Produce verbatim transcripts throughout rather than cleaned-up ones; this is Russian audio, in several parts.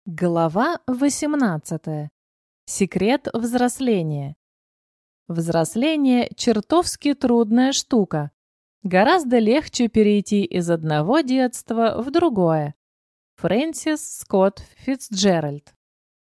Глава восемнадцатая. Секрет взросления. Взросление – чертовски трудная штука. Гораздо легче перейти из одного детства в другое. Фрэнсис Скотт Фицджеральд.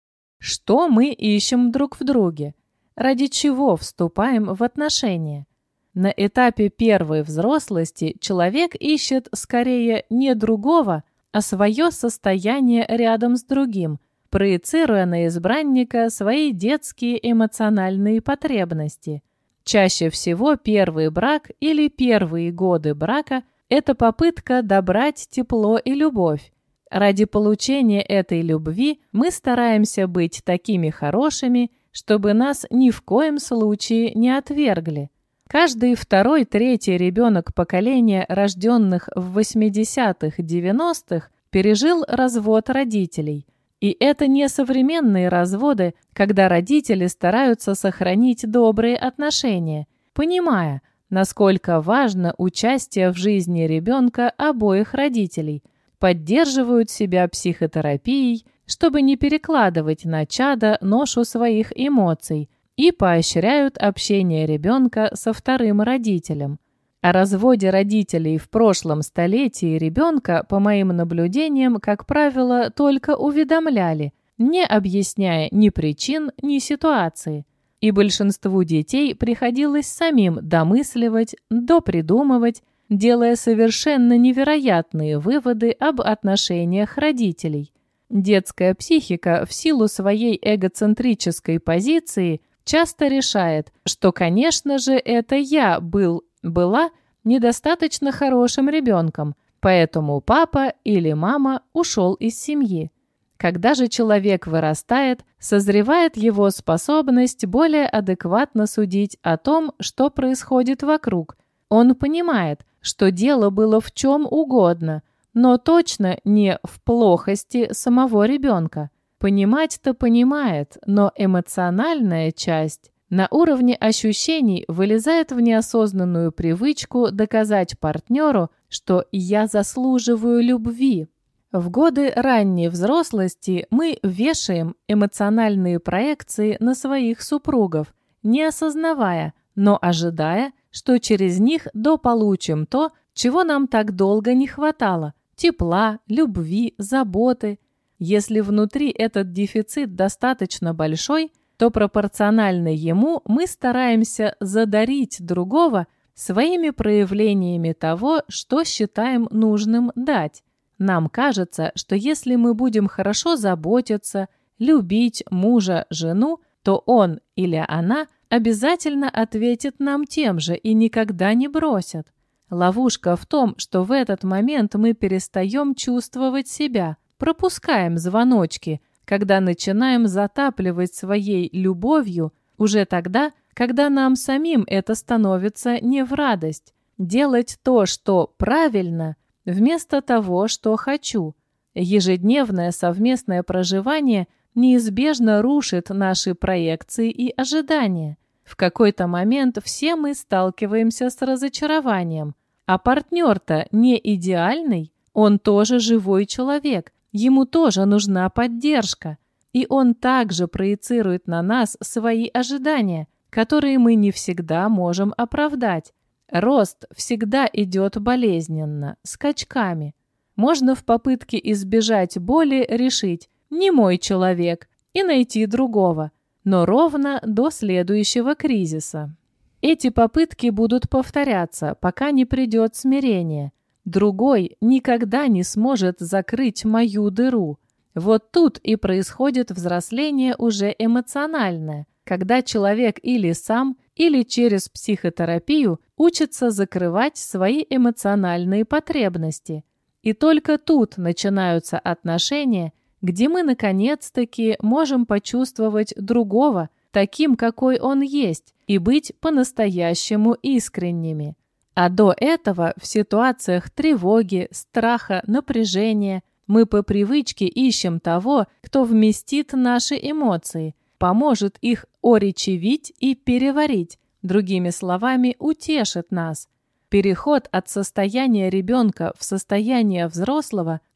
Что мы ищем друг в друге? Ради чего вступаем в отношения? На этапе первой взрослости человек ищет скорее не другого, а свое состояние рядом с другим, проецируя на избранника свои детские эмоциональные потребности. Чаще всего первый брак или первые годы брака – это попытка добрать тепло и любовь. Ради получения этой любви мы стараемся быть такими хорошими, чтобы нас ни в коем случае не отвергли. Каждый второй, третий ребенок поколения, рожденных в восьмидесятых-девяностых, пережил развод родителей. И это не современные разводы, когда родители стараются сохранить добрые отношения, понимая, насколько важно участие в жизни ребенка обоих родителей, поддерживают себя психотерапией, чтобы не перекладывать на чадо ношу своих эмоций, и поощряют общение ребенка со вторым родителем. О разводе родителей в прошлом столетии ребенка, по моим наблюдениям, как правило, только уведомляли, не объясняя ни причин, ни ситуации. И большинству детей приходилось самим домысливать, допридумывать, делая совершенно невероятные выводы об отношениях родителей. Детская психика в силу своей эгоцентрической позиции часто решает, что, конечно же, это я был, была недостаточно хорошим ребенком, поэтому папа или мама ушел из семьи. Когда же человек вырастает, созревает его способность более адекватно судить о том, что происходит вокруг. Он понимает, что дело было в чем угодно, но точно не в плохости самого ребенка. Понимать-то понимает, но эмоциональная часть на уровне ощущений вылезает в неосознанную привычку доказать партнеру, что «я заслуживаю любви». В годы ранней взрослости мы вешаем эмоциональные проекции на своих супругов, не осознавая, но ожидая, что через них дополучим то, чего нам так долго не хватало – тепла, любви, заботы. Если внутри этот дефицит достаточно большой, то пропорционально ему мы стараемся задарить другого своими проявлениями того, что считаем нужным дать. Нам кажется, что если мы будем хорошо заботиться, любить мужа, жену, то он или она обязательно ответит нам тем же и никогда не бросят. Ловушка в том, что в этот момент мы перестаем чувствовать себя, пропускаем звоночки, когда начинаем затапливать своей любовью уже тогда, когда нам самим это становится не в радость. Делать то, что правильно, вместо того, что хочу. Ежедневное совместное проживание неизбежно рушит наши проекции и ожидания. В какой-то момент все мы сталкиваемся с разочарованием. А партнер-то не идеальный, он тоже живой человек. Ему тоже нужна поддержка, и он также проецирует на нас свои ожидания, которые мы не всегда можем оправдать. Рост всегда идет болезненно, скачками. Можно в попытке избежать боли решить «не мой человек» и найти другого, но ровно до следующего кризиса. Эти попытки будут повторяться, пока не придет смирение. Другой никогда не сможет закрыть мою дыру. Вот тут и происходит взросление уже эмоциональное, когда человек или сам, или через психотерапию учится закрывать свои эмоциональные потребности. И только тут начинаются отношения, где мы наконец-таки можем почувствовать другого таким, какой он есть, и быть по-настоящему искренними. А до этого в ситуациях тревоги, страха, напряжения мы по привычке ищем того, кто вместит наши эмоции, поможет их оречевить и переварить, другими словами, утешит нас. Переход от состояния ребенка в состояние взрослого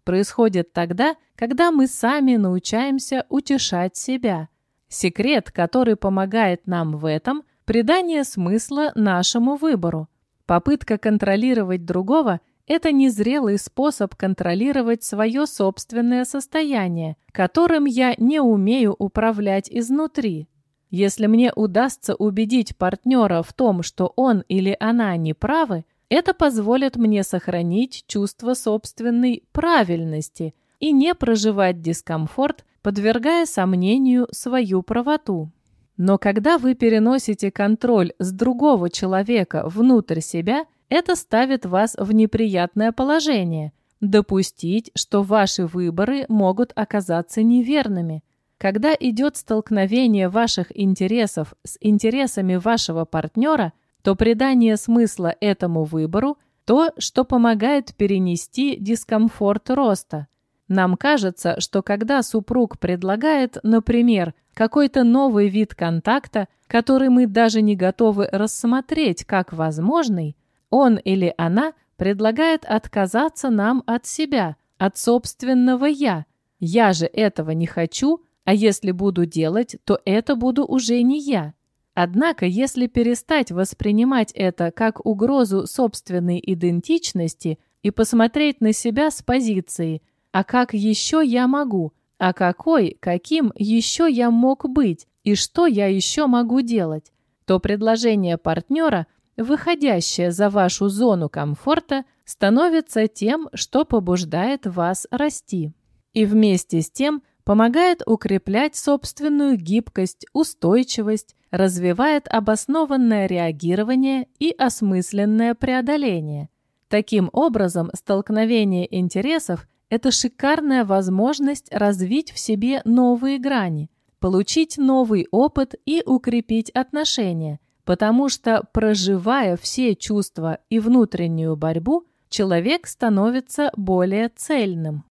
происходит тогда, когда мы сами научаемся утешать себя. Секрет, который помогает нам в этом – придание смысла нашему выбору. Попытка контролировать другого – это незрелый способ контролировать свое собственное состояние, которым я не умею управлять изнутри. Если мне удастся убедить партнера в том, что он или она не правы, это позволит мне сохранить чувство собственной правильности и не проживать дискомфорт, подвергая сомнению свою правоту. Но когда вы переносите контроль с другого человека внутрь себя, это ставит вас в неприятное положение. Допустить, что ваши выборы могут оказаться неверными. Когда идет столкновение ваших интересов с интересами вашего партнера, то придание смысла этому выбору – то, что помогает перенести дискомфорт роста. Нам кажется, что когда супруг предлагает, например, какой-то новый вид контакта, который мы даже не готовы рассмотреть как возможный, он или она предлагает отказаться нам от себя, от собственного «я». «Я же этого не хочу», а если буду делать, то это буду уже не я. Однако, если перестать воспринимать это как угрозу собственной идентичности и посмотреть на себя с позиции «а как еще я могу?», «а какой, каким еще я мог быть?» и «что я еще могу делать?», то предложение партнера, выходящее за вашу зону комфорта, становится тем, что побуждает вас расти. И вместе с тем помогает укреплять собственную гибкость, устойчивость, развивает обоснованное реагирование и осмысленное преодоление. Таким образом, столкновение интересов – это шикарная возможность развить в себе новые грани, получить новый опыт и укрепить отношения, потому что, проживая все чувства и внутреннюю борьбу, человек становится более цельным.